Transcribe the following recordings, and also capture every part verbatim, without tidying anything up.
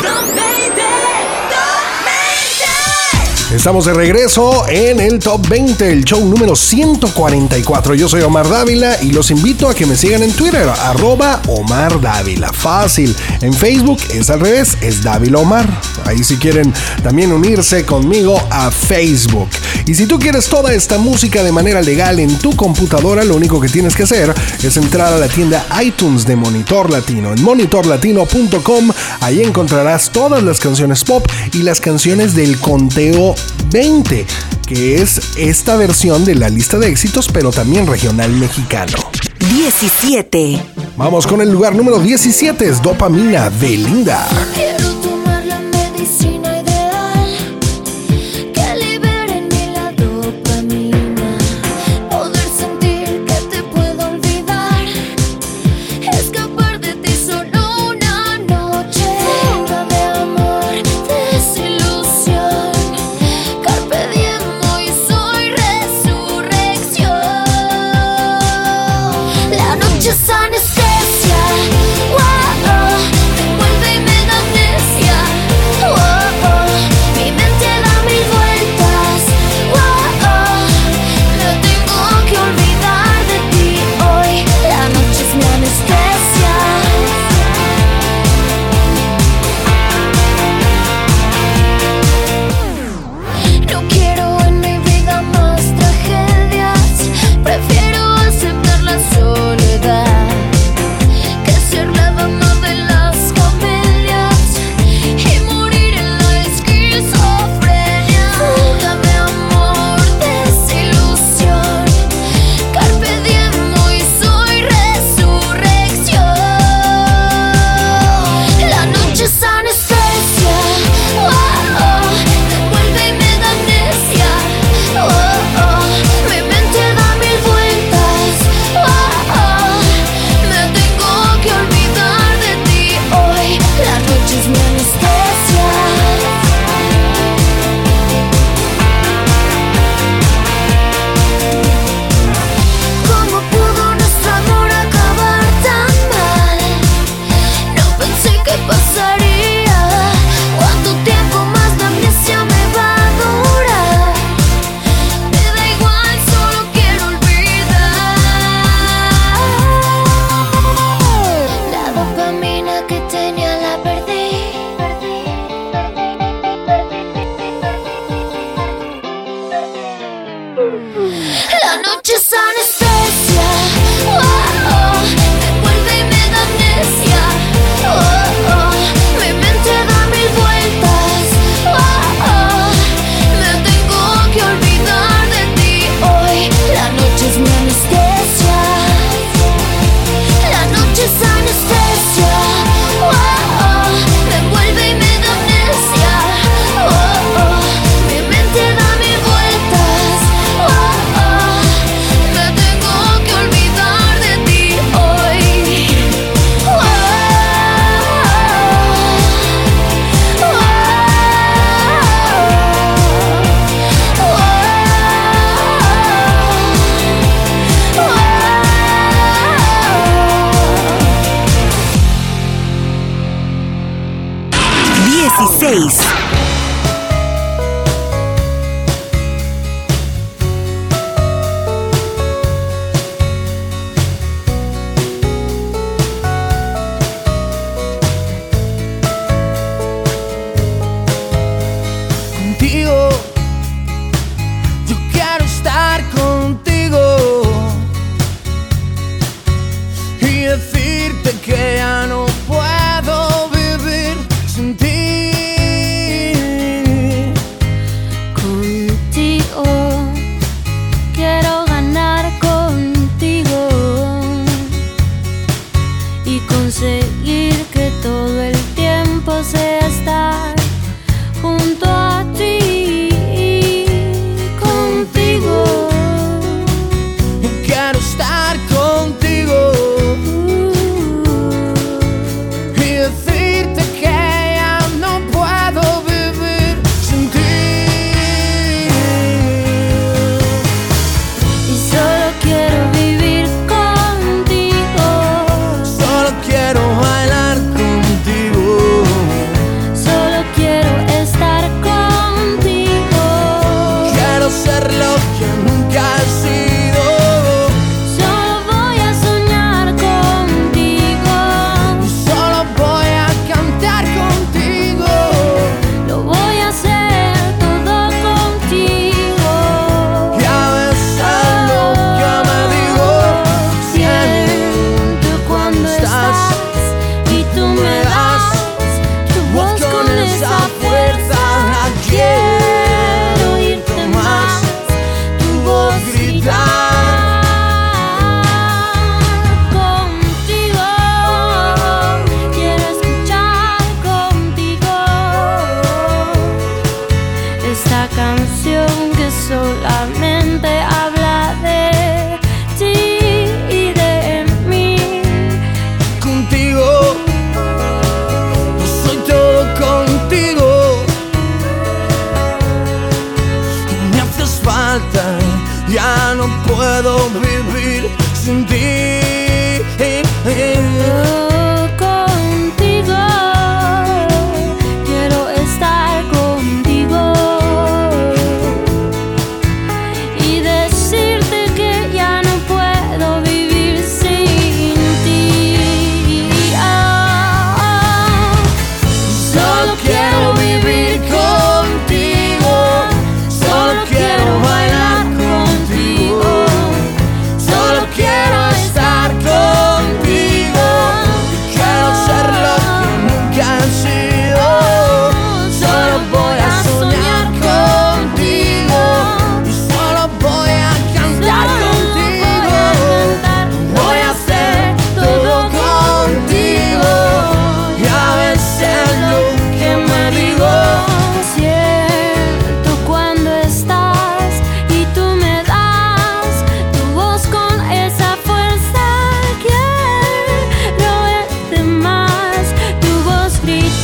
Estamos de regreso en el Top veinte, el show número ciento cuarenta y cuatro. Yo soy Omar Dávila y los invito a que me sigan en Twitter, arroba Omar Dávila. Fácil. En Facebook es al revés, es Dávila Omar. Ahí si quieren también unirse conmigo a Facebook. Y si tú quieres toda esta música de manera legal en tu computadora, lo único que tienes que hacer es entrar a la tienda iTunes de Monitor Latino. En monitor latino punto com, ahí encontrarás todas las canciones pop y las canciones del conteo veinte, que es esta versión de la lista de éxitos, pero también regional mexicano. diecisiete. Vamos con el lugar número diecisiete, es Dopamina de Linda. Quiero tomar la medicina ideal que libere en mí la dopamina, poder sentir que te puedo olvidar, escapar de ti solo una noche, fuga de amor, desilusión, carpe diem, hoy soy resurrección. La noche es anestesia, wow, me envuelve y me da amnesia, wow, mi mente da mil vueltas, wow, me tengo que olvidar de ti hoy, la noche es mi anestesia. No quiero en mi vida más tragedias, prefiero aceptar la soledad que ser la dama de las comedias y morir en la esquizofrenia. Fuga de amor, desilusión, carpe diem, hoy soy resurrección. La noche es anestesia, wow, me envuelve y me da amnesia, wow, mi mente da mil vueltas, wow, me tengo que olvidar de ti hoy, la noche es mi anestesia. ¿Cómo pudo nuestro amor acabar tan mal? No pensé que pasaría. ¿Cuánto tiempo más la amnesia me va a durar? Me da igual, solo quiero olvidar. La dopamina que tenía la perdí. La noche es anestesia, wow, me envuelve y me da amnesia, wow, mi mente da mil vueltas, wow, me tengo que olvidar de ti hoy, la noche es mi anestesia. La noche es anestesia, wow, me envuelve y me da amnesia, wow, mi mente da mil vueltas, wow, me tengo que olvidar de ti hoy, wow, wow. dieciséis. Contigo, yo quiero estar contigo y decirte que ya no puedo vivir sin ti. lo que me digo. Siento cuando estás y tú me das tu voz con esa fuerza. Quiero verte más, tu voz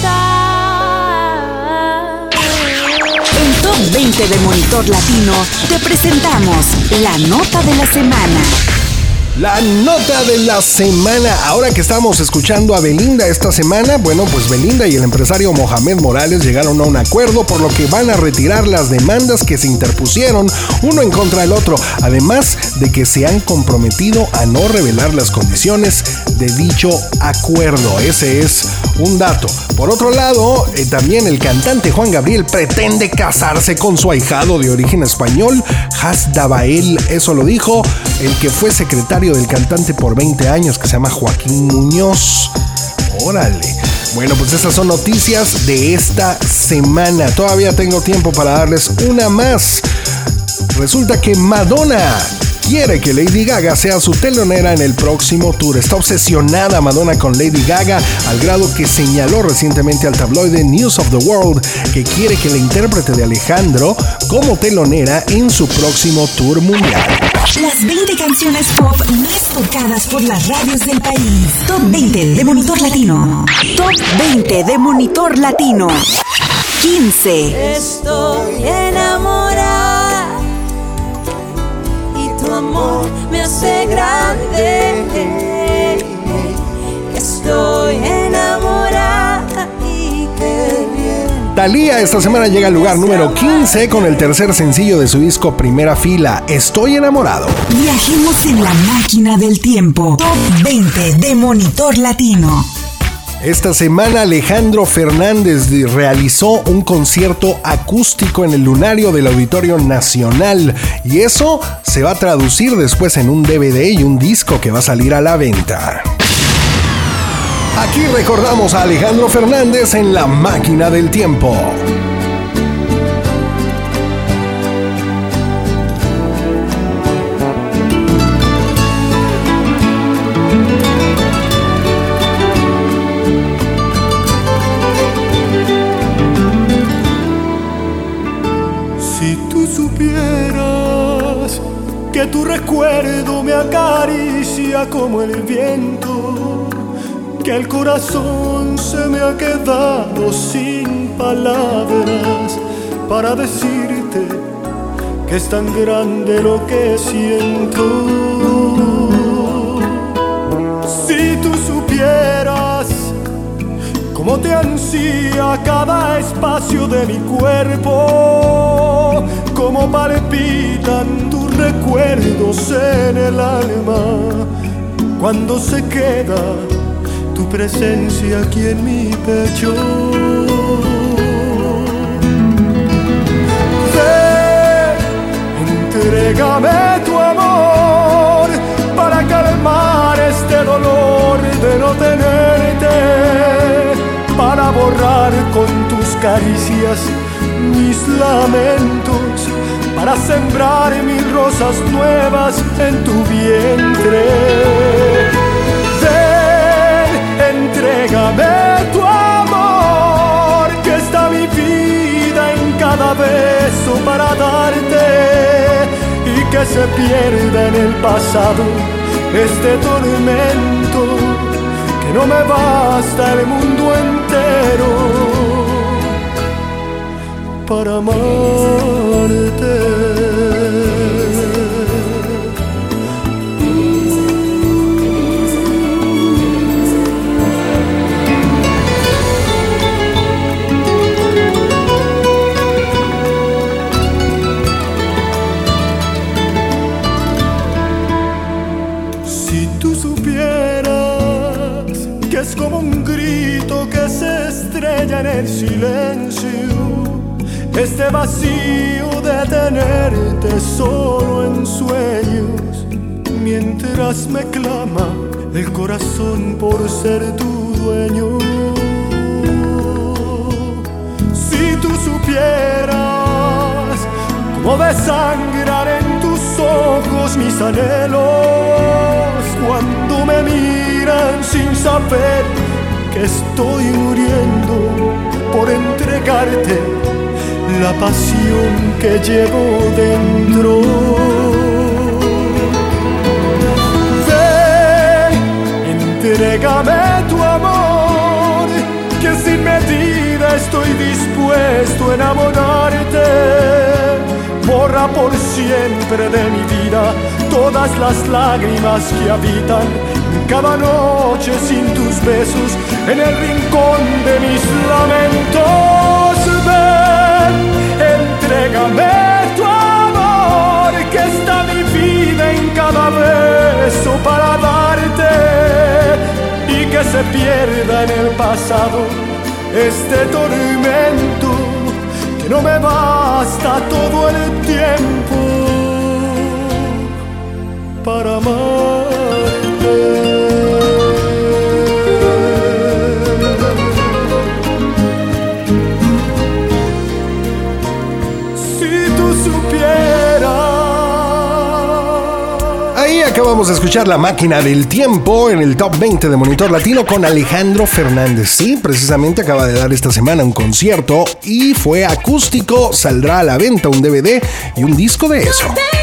gritar. En Top veinte de Monitor Latino te presentamos la nota de la semana. La nota de la semana. Ahora que estamos escuchando a Belinda esta semana, bueno, pues Belinda y el empresario Mohamed Morales llegaron a un acuerdo por lo que van a retirar las demandas que se interpusieron uno en contra del otro, además de que se han comprometido a no revelar las condiciones de dicho acuerdo. Ese es un dato. Por otro lado, eh, también el cantante Juan Gabriel pretende casarse con su ahijado de origen español, Has Dabael. Eso lo dijo el que fue secretario del cantante por veinte años, que se llama Joaquín Muñoz. Órale. Bueno, pues estas son noticias de esta semana. Todavía tengo tiempo para darles una más. Resulta que Madonna quiere que Lady Gaga sea su telonera en el próximo tour. Está obsesionada Madonna con Lady Gaga, al grado que señaló recientemente al tabloide News of the World que quiere que la intérprete de Alejandro como telonera en su próximo tour mundial. Las veinte canciones pop más tocadas por las radios del país. Top veinte de Monitor Latino. Top veinte de Monitor Latino. quince. Estoy enamorada y tu amor me hace grande. Estoy enamorada y qué bien. Thalía esta semana llega al lugar número quince con el tercer sencillo de su disco Primera Fila, Estoy Enamorado. Viajemos en la máquina del tiempo. Top veinte de Monitor Latino. Esta semana Alejandro Fernández realizó un concierto acústico en el lunario del Auditorio Nacional y eso se va a traducir después en un D V D y un disco que va a salir a la venta. Aquí recordamos a Alejandro Fernández en La Máquina del Tiempo. Si tú supieras que tu recuerdo me acaricia como el viento, que el corazón se me ha quedado sin palabras para decirte que es tan grande lo que siento. Si tú supieras cómo te ansía cada espacio de mi cuerpo, cómo palpitan tus recuerdos en el alma cuando se queda tu presencia aquí en mi pecho. Ven, entrégame tu amor para calmar este dolor de no tenerte, para borrar con tus caricias mis lamentos, para sembrar mil rosas nuevas en tu vientre. Entrégame tu amor, que está mi vida en cada beso para darte, y que se pierda en el pasado este tormento, que no me basta el mundo entero para amarte. Es como un grito que se estrella en el silencio, este vacío de tenerte solo en sueños, mientras me clama el corazón por ser tu dueño. Si tú supieras cómo desangran en tus ojos mis anhelos cuando me miran sin saber que estoy muriendo, entregarte la pasión que llevo dentro. Ven, entrégame tu amor, que sin medida estoy dispuesto a enamorarte. Borra por siempre de mi vida todas las lágrimas que habitan cada noche sin tus besos en el rincón de mis lamentos. Ven, entrégame tu amor, que está mi vida en cada beso para darte, y que se pierda en el pasado este tormento que no me basta todo el tiempo para amarte. Acabamos de escuchar La Máquina del Tiempo en el Top veinte de Monitor Latino con Alejandro Fernández. Sí, precisamente acaba de dar esta semana un concierto y fue acústico. Saldrá a la venta un D V D y un disco de eso.